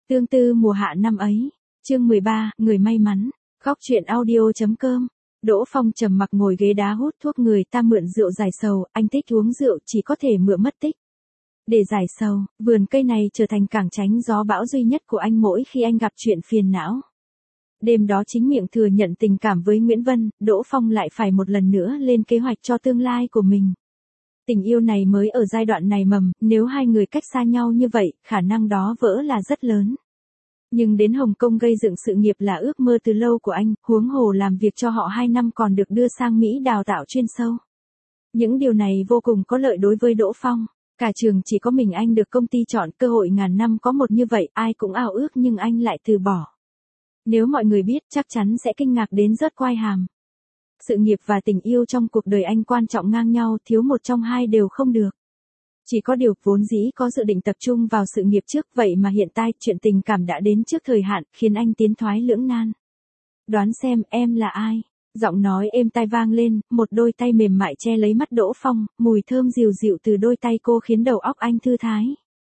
Tương tư mùa hạ năm ấy. Chương 13, người may mắn. Góc truyện audio.com. Đỗ Phong trầm mặc ngồi ghế đá hút thuốc, người ta mượn rượu giải sầu, anh thích uống rượu chỉ có thể mượn mất tích. Để giải sầu, vườn cây này trở thành cảng tránh gió bão duy nhất của anh mỗi khi anh gặp chuyện phiền não. Đêm đó chính miệng thừa nhận tình cảm với Nguyễn Vân, Đỗ Phong lại phải một lần nữa lên kế hoạch cho tương lai của mình. Tình yêu này mới ở giai đoạn này mầm, nếu hai người cách xa nhau như vậy, khả năng đó vỡ là rất lớn. Nhưng đến Hồng Kông gây dựng sự nghiệp là ước mơ từ lâu của anh, huống hồ làm việc cho họ 2 năm còn được đưa sang Mỹ đào tạo chuyên sâu. Những điều này vô cùng có lợi đối với Đỗ Phong. Cả trường chỉ có mình anh được công ty chọn, cơ hội ngàn năm có một như vậy, ai cũng ao ước nhưng anh lại từ bỏ. Nếu mọi người biết chắc chắn sẽ kinh ngạc đến rớt quai hàm. Sự nghiệp và tình yêu trong cuộc đời anh quan trọng ngang nhau, thiếu một trong hai đều không được. Chỉ có điều vốn dĩ có dự định tập trung vào sự nghiệp trước, vậy mà hiện tại chuyện tình cảm đã đến trước thời hạn, khiến anh tiến thoái lưỡng nan. Đoán xem em là ai? Giọng nói êm tai vang lên, một đôi tay mềm mại che lấy mắt Đỗ Phong, mùi thơm dịu dịu từ đôi tay cô khiến đầu óc anh thư thái.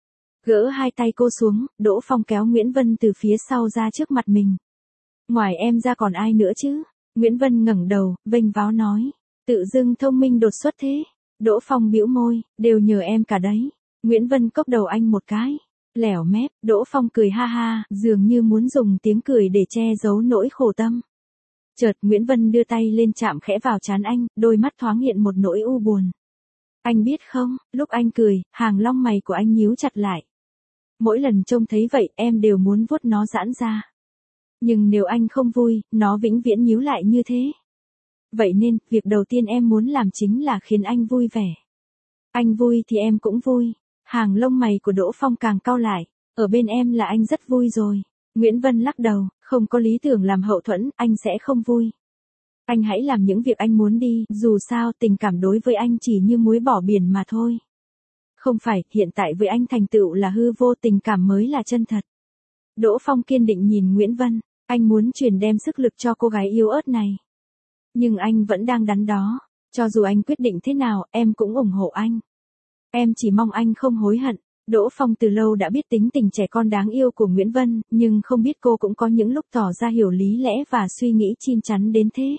Gỡ hai tay cô xuống, Đỗ Phong kéo Nguyễn Vân từ phía sau ra trước mặt mình. Ngoài em ra còn ai nữa chứ? Nguyễn Vân ngẩng đầu, vênh váo nói. Tự dưng thông minh đột xuất thế. Đỗ Phong bĩu môi, đều nhờ em cả đấy. Nguyễn Vân cốc đầu anh một cái. Lẻo mép, Đỗ Phong cười ha ha, dường như muốn dùng tiếng cười để che giấu nỗi khổ tâm. Chợt Nguyễn Vân đưa tay lên chạm khẽ vào trán anh, đôi mắt thoáng hiện một nỗi u buồn. Anh biết không, lúc anh cười, hàng lông mày của anh nhíu chặt lại. Mỗi lần trông thấy vậy, em đều muốn vuốt nó giãn ra. Nhưng nếu anh không vui, nó vĩnh viễn nhíu lại như thế. Vậy nên, việc đầu tiên em muốn làm chính là khiến anh vui vẻ. Anh vui thì em cũng vui. Hàng lông mày của Đỗ Phong càng cau lại. Ở bên em là anh rất vui rồi. Nguyễn Vân lắc đầu, không có lý tưởng làm hậu thuẫn, anh sẽ không vui. Anh hãy làm những việc anh muốn đi, dù sao tình cảm đối với anh chỉ như muối bỏ biển mà thôi. Không phải, hiện tại với anh thành tựu là hư vô, tình cảm mới là chân thật. Đỗ Phong kiên định nhìn Nguyễn Vân, anh muốn truyền đem sức lực cho cô gái yếu ớt này. Nhưng anh vẫn đang đắn đo, cho dù anh quyết định thế nào, em cũng ủng hộ anh. Em chỉ mong anh không hối hận. Đỗ Phong từ lâu đã biết tính tình trẻ con đáng yêu của Nguyễn Vân, nhưng không biết cô cũng có những lúc tỏ ra hiểu lý lẽ và suy nghĩ chín chắn đến thế.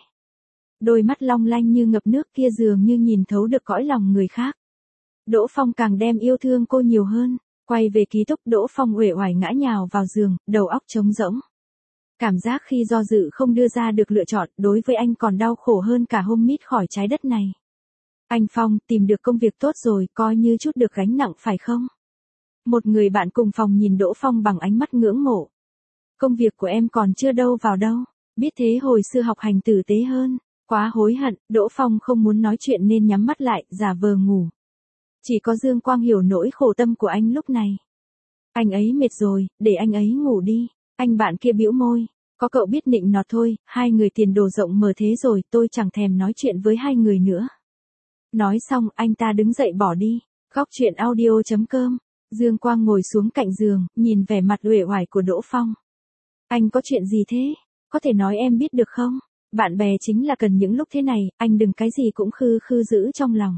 Đôi mắt long lanh như ngập nước kia dường như nhìn thấu được cõi lòng người khác. Đỗ Phong càng đem yêu thương cô nhiều hơn. Quay về ký túc, Đỗ Phong uể oải ngã nhào vào giường, đầu óc trống rỗng. Cảm giác khi do dự không đưa ra được lựa chọn, đối với anh còn đau khổ hơn cả hôm mít khỏi trái đất này. Anh Phong, tìm được công việc tốt rồi, coi như chút được gánh nặng phải không? Một người bạn cùng phòng nhìn Đỗ Phong bằng ánh mắt ngưỡng mộ. Công việc của em còn chưa đâu vào đâu, biết thế hồi xưa học hành tử tế hơn. Quá hối hận, Đỗ Phong không muốn nói chuyện nên nhắm mắt lại, giả vờ ngủ. Chỉ có Dương Quang hiểu nỗi khổ tâm của anh lúc này. Anh ấy mệt rồi, để anh ấy ngủ đi. Anh bạn kia bĩu môi. Có cậu biết nịnh nọt thôi, hai người tiền đồ rộng mở thế rồi, tôi chẳng thèm nói chuyện với hai người nữa. Nói xong, anh ta đứng dậy bỏ đi. Góc truyện audio.com. Dương Quang ngồi xuống cạnh giường, nhìn vẻ mặt uể oải của Đỗ Phong. Anh có chuyện gì thế? Có thể nói em biết được không? Bạn bè chính là cần những lúc thế này, anh đừng cái gì cũng khư khư giữ trong lòng.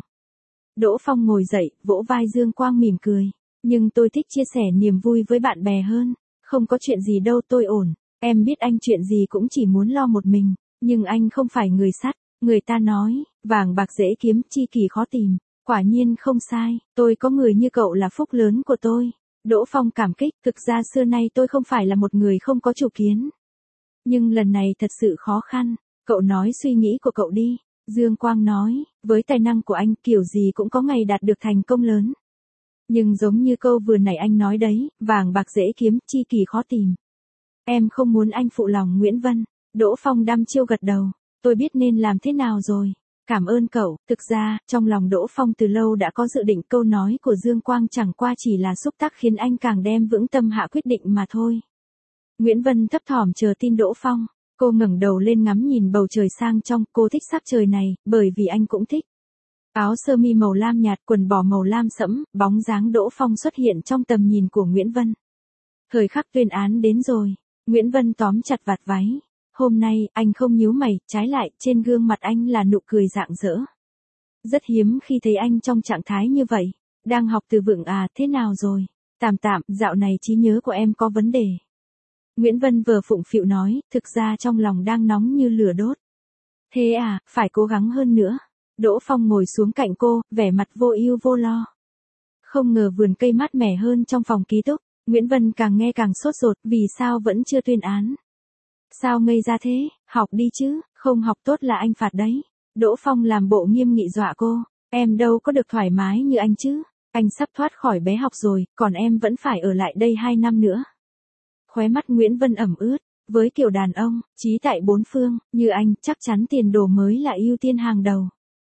Đỗ Phong ngồi dậy, vỗ vai Dương Quang mỉm cười. Nhưng tôi thích chia sẻ niềm vui với bạn bè hơn. Không có chuyện gì đâu, tôi ổn. Em biết anh chuyện gì cũng chỉ muốn lo một mình. Nhưng anh không phải người sắt. Người ta nói, vàng bạc dễ kiếm, tri kỷ khó tìm. Quả nhiên không sai, tôi có người như cậu là phúc lớn của tôi. Đỗ Phong cảm kích, thực ra xưa nay tôi không phải là một người không có chủ kiến. Nhưng lần này thật sự khó khăn. Cậu nói suy nghĩ của cậu đi. Dương Quang nói, với tài năng của anh kiểu gì cũng có ngày đạt được thành công lớn. Nhưng giống như câu vừa nãy anh nói đấy, vàng bạc dễ kiếm, tri kỷ khó tìm. Em không muốn anh phụ lòng Nguyễn Vân. Đỗ Phong đăm chiêu gật đầu, tôi biết nên làm thế nào rồi. Cảm ơn cậu, thực ra, trong lòng Đỗ Phong từ lâu đã có dự định, câu nói của Dương Quang chẳng qua chỉ là xúc tác khiến anh càng đem vững tâm hạ quyết định mà thôi. Nguyễn Vân thấp thỏm chờ tin Đỗ Phong. Cô ngẩng đầu lên ngắm nhìn bầu trời sang trong, cô thích sắc trời này, bởi vì anh cũng thích. Áo sơ mi màu lam nhạt, quần bò màu lam sẫm, bóng dáng Đỗ Phong xuất hiện trong tầm nhìn của Nguyễn Vân. Thời khắc tuyên án đến rồi, Nguyễn Vân tóm chặt vạt váy. Hôm nay, anh không nhíu mày, trái lại, trên gương mặt anh là nụ cười rạng rỡ. Rất hiếm khi thấy anh trong trạng thái như vậy. Đang học từ vựng à, thế nào rồi? Tạm tạm, dạo này trí nhớ của em có vấn đề. Nguyễn Vân vờ phụng phịu nói, thực ra trong lòng đang nóng như lửa đốt. Thế à, phải cố gắng hơn nữa. Đỗ Phong ngồi xuống cạnh cô, vẻ mặt vô ưu vô lo. Không ngờ vườn cây mát mẻ hơn trong phòng ký túc, Nguyễn Vân càng nghe càng sốt ruột, vì sao vẫn chưa tuyên án. Sao ngây ra thế, học đi chứ, không học tốt là anh phạt đấy. Đỗ Phong làm bộ nghiêm nghị dọa cô, em đâu có được thoải mái như anh chứ. Anh sắp thoát khỏi bé học rồi, còn em vẫn phải ở lại đây 2 năm nữa. Khóe mắt Nguyễn Vân ẩm ướt, với kiểu đàn ông, trí tại bốn phương, như anh, chắc chắn tiền đồ mới là ưu tiên hàng đầu.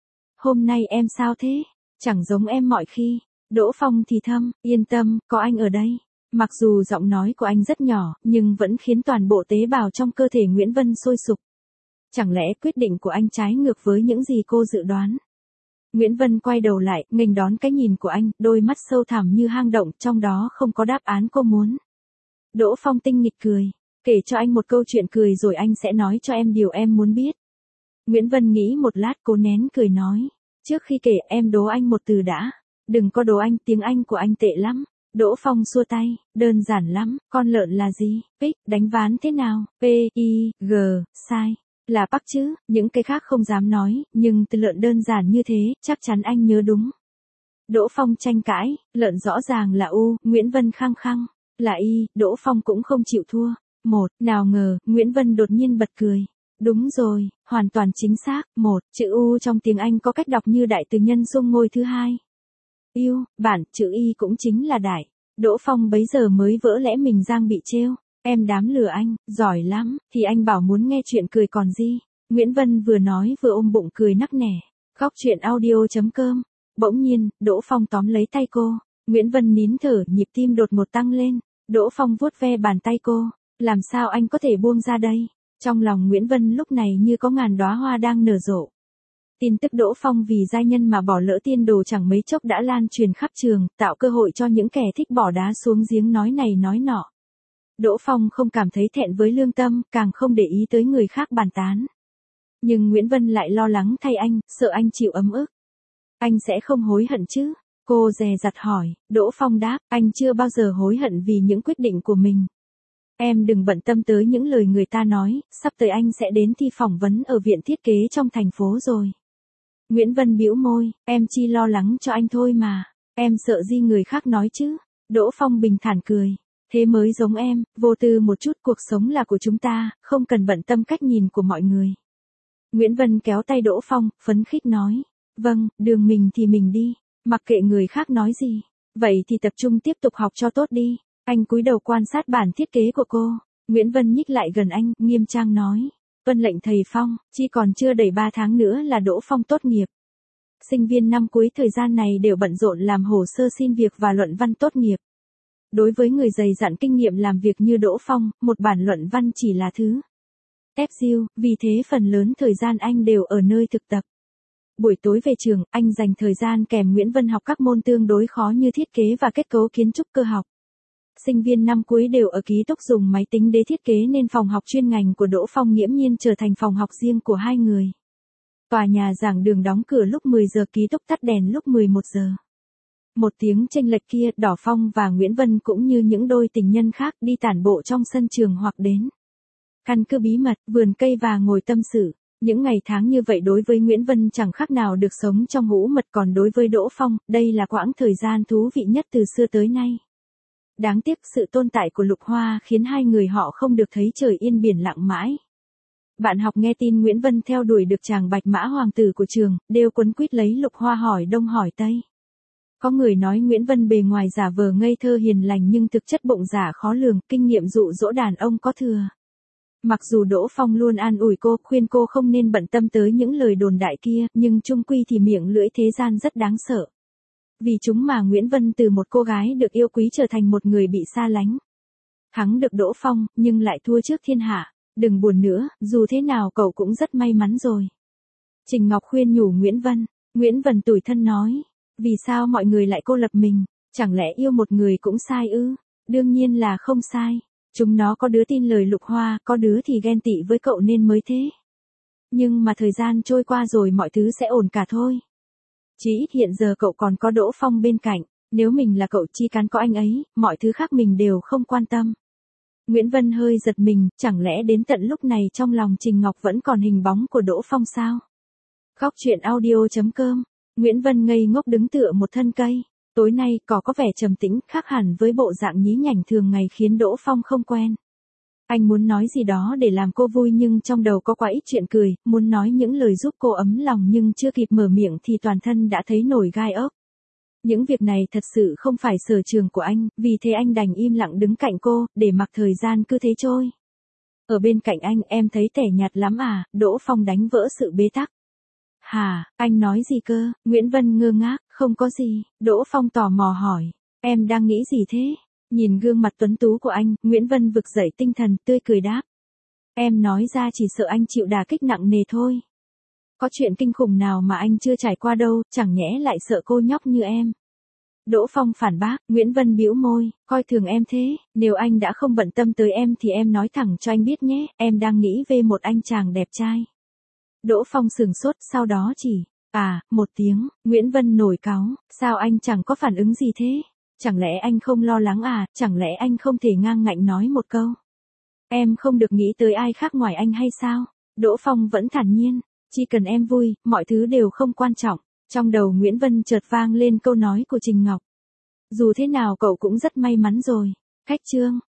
Hôm nay em sao thế? Chẳng giống em mọi khi. Đỗ Phong thì thầm, yên tâm, có anh ở đây. Mặc dù giọng nói của anh rất nhỏ, nhưng vẫn khiến toàn bộ tế bào trong cơ thể Nguyễn Vân sôi sục. Chẳng lẽ quyết định của anh trái ngược với những gì cô dự đoán? Nguyễn Vân quay đầu lại, nghênh đón cái nhìn của anh, đôi mắt sâu thẳm như hang động, trong đó không có đáp án cô muốn. Đỗ Phong tinh nghịch cười, kể cho anh một câu chuyện cười rồi anh sẽ nói cho em điều em muốn biết. Nguyễn Vân nghĩ một lát cố nén cười nói, trước khi kể em đố anh một từ đã. Đừng có đố anh, tiếng Anh của anh tệ lắm. Đỗ Phong xua tay, đơn giản lắm, con lợn là gì? Pig, đánh ván thế nào? P-I-G, sai. Là Park chứ, những cái khác không dám nói, nhưng từ lợn đơn giản như thế, chắc chắn anh nhớ đúng. Đỗ Phong tranh cãi, lợn rõ ràng là U, Nguyễn Vân khăng khăng, là Y, Đỗ Phong cũng không chịu thua. Nào ngờ, Nguyễn Vân đột nhiên bật cười. Đúng rồi, hoàn toàn chính xác, chữ U trong tiếng Anh có cách đọc như đại từ nhân xung ngôi thứ hai. Yêu, bản, chữ Y cũng chính là đại. Đỗ Phong bấy giờ mới vỡ lẽ mình đang bị trêu. Em đám lừa anh, giỏi lắm, thì anh bảo muốn nghe chuyện cười còn gì. Nguyễn Vân vừa nói vừa ôm bụng cười nắc nẻ. Góc chuyện audio.com. Bỗng nhiên, Đỗ Phong tóm lấy tay cô. Nguyễn Vân nín thở, nhịp tim đột ngột tăng lên. Đỗ Phong vuốt ve bàn tay cô. Làm sao anh có thể buông ra đây? Trong lòng Nguyễn Vân lúc này như có ngàn đóa hoa đang nở rộ. Tin tức Đỗ Phong vì giai nhân mà bỏ lỡ tiên đồ chẳng mấy chốc đã lan truyền khắp trường, tạo cơ hội cho những kẻ thích bỏ đá xuống giếng nói này nói nọ. Đỗ Phong không cảm thấy thẹn với lương tâm, càng không để ý tới người khác bàn tán. Nhưng Nguyễn Vân lại lo lắng thay anh, sợ anh chịu ấm ức. Anh sẽ không hối hận chứ? Cô dè dặt hỏi. Đỗ Phong đáp, anh chưa bao giờ hối hận vì những quyết định của mình. Em đừng bận tâm tới những lời người ta nói, sắp tới anh sẽ đến thi phỏng vấn ở viện thiết kế trong thành phố rồi. Nguyễn Vân bĩu môi, em chỉ lo lắng cho anh thôi mà, em sợ gì người khác nói chứ. Đỗ Phong bình thản cười, thế mới giống em, vô tư một chút, cuộc sống là của chúng ta, không cần bận tâm cách nhìn của mọi người. Nguyễn Vân kéo tay Đỗ Phong, phấn khích nói, vâng, đường mình thì mình đi, mặc kệ người khác nói gì, vậy thì tập trung tiếp tục học cho tốt đi. Anh cúi đầu quan sát bản thiết kế của cô. Nguyễn Vân nhích lại gần anh, nghiêm trang nói. Vân lệnh thầy Phong, chỉ còn chưa đầy 3 tháng nữa là Đỗ Phong tốt nghiệp. Sinh viên năm cuối thời gian này đều bận rộn làm hồ sơ xin việc và luận văn tốt nghiệp. Đối với người dày dặn kinh nghiệm làm việc như Đỗ Phong, một bản luận văn chỉ là thứ tép diêu, vì thế phần lớn thời gian anh đều ở nơi thực tập. Buổi tối về trường, anh dành thời gian kèm Nguyễn Vân học các môn tương đối khó như thiết kế và kết cấu kiến trúc cơ học. Sinh viên năm cuối đều ở ký túc dùng máy tính để thiết kế nên phòng học chuyên ngành của Đỗ Phong nghiễm nhiên trở thành phòng học riêng của hai người. Tòa nhà giảng đường đóng cửa lúc 10 giờ, ký túc tắt đèn lúc 11 giờ. Một tiếng chênh lệch kia, Đỏ Phong và Nguyễn Vân cũng như những đôi tình nhân khác đi tản bộ trong sân trường hoặc đến căn cứ bí mật, vườn cây và ngồi tâm sự. Những ngày tháng như vậy đối với Nguyễn Vân chẳng khác nào được sống trong hũ mật, còn đối với Đỗ Phong, đây là quãng thời gian thú vị nhất từ xưa tới nay. Đáng tiếc sự tồn tại của Lục Hoa khiến hai người họ không được thấy trời yên biển lặng mãi. Bạn học nghe tin Nguyễn Vân theo đuổi được chàng bạch mã hoàng tử của trường, đều quấn quýt lấy Lục Hoa hỏi đông hỏi tây. Có người nói Nguyễn Vân bề ngoài giả vờ ngây thơ hiền lành nhưng thực chất bụng dạ khó lường, kinh nghiệm dụ dỗ đàn ông có thừa. Mặc dù Đỗ Phong luôn an ủi cô, khuyên cô không nên bận tâm tới những lời đồn đại kia, nhưng chung quy thì miệng lưỡi thế gian rất đáng sợ. Vì chúng mà Nguyễn Vân từ một cô gái được yêu quý trở thành một người bị xa lánh. Thắng được Đỗ Phong, nhưng lại thua trước thiên hạ. Đừng buồn nữa, dù thế nào cậu cũng rất may mắn rồi. Trình Ngọc khuyên nhủ Nguyễn Vân. Nguyễn Vân tủi thân nói. Vì sao mọi người lại cô lập mình? Chẳng lẽ yêu một người cũng sai ư? Đương nhiên là không sai. Chúng nó có đứa tin lời Lục Hoa, có đứa thì ghen tị với cậu nên mới thế. Nhưng mà thời gian trôi qua rồi mọi thứ sẽ ổn cả thôi. Chỉ ít hiện giờ cậu còn có Đỗ Phong bên cạnh. Nếu mình là cậu chi cán có anh ấy, mọi thứ khác mình đều không quan tâm. Nguyễn Vân hơi giật mình, chẳng lẽ đến tận lúc này trong lòng Trình Ngọc vẫn còn hình bóng của Đỗ Phong sao? Góc truyện audio.com. Nguyễn Vân ngây ngốc đứng tựa một thân cây. Tối nay cỏ có vẻ trầm tĩnh, khác hẳn với bộ dạng nhí nhảnh thường ngày khiến Đỗ Phong không quen. Anh muốn nói gì đó để làm cô vui nhưng trong đầu có quá ít chuyện cười, muốn nói những lời giúp cô ấm lòng nhưng chưa kịp mở miệng thì toàn thân đã thấy nổi gai ốc. Những việc này thật sự không phải sở trường của anh, vì thế anh đành im lặng đứng cạnh cô, để mặc thời gian cứ thế trôi. Ở bên cạnh anh em thấy tẻ nhạt lắm à, Đỗ Phong đánh vỡ sự bế tắc. Hả, anh nói gì cơ? Nguyễn Vân ngơ ngác, không có gì, Đỗ Phong tò mò hỏi, em đang nghĩ gì thế? Nhìn gương mặt tuấn tú của anh, Nguyễn Vân vực dậy tinh thần, tươi cười đáp. Em nói ra chỉ sợ anh chịu đả kích nặng nề thôi. Có chuyện kinh khủng nào mà anh chưa trải qua đâu, chẳng nhẽ lại sợ cô nhóc như em. Đỗ Phong phản bác, Nguyễn Vân bĩu môi, coi thường em thế, nếu anh đã không bận tâm tới em thì em nói thẳng cho anh biết nhé, em đang nghĩ về một anh chàng đẹp trai. Đỗ Phong sửng sốt, sau đó chỉ, một tiếng, Nguyễn Vân nổi cáu, sao anh chẳng có phản ứng gì thế? Chẳng lẽ anh không lo lắng à, chẳng lẽ anh không thể ngang ngạnh nói một câu? Em không được nghĩ tới ai khác ngoài anh hay sao? Đỗ Phong vẫn thản nhiên, chỉ cần em vui, mọi thứ đều không quan trọng. Trong đầu Nguyễn Vân chợt vang lên câu nói của Trình Ngọc. Dù thế nào cậu cũng rất may mắn rồi. Khách chương.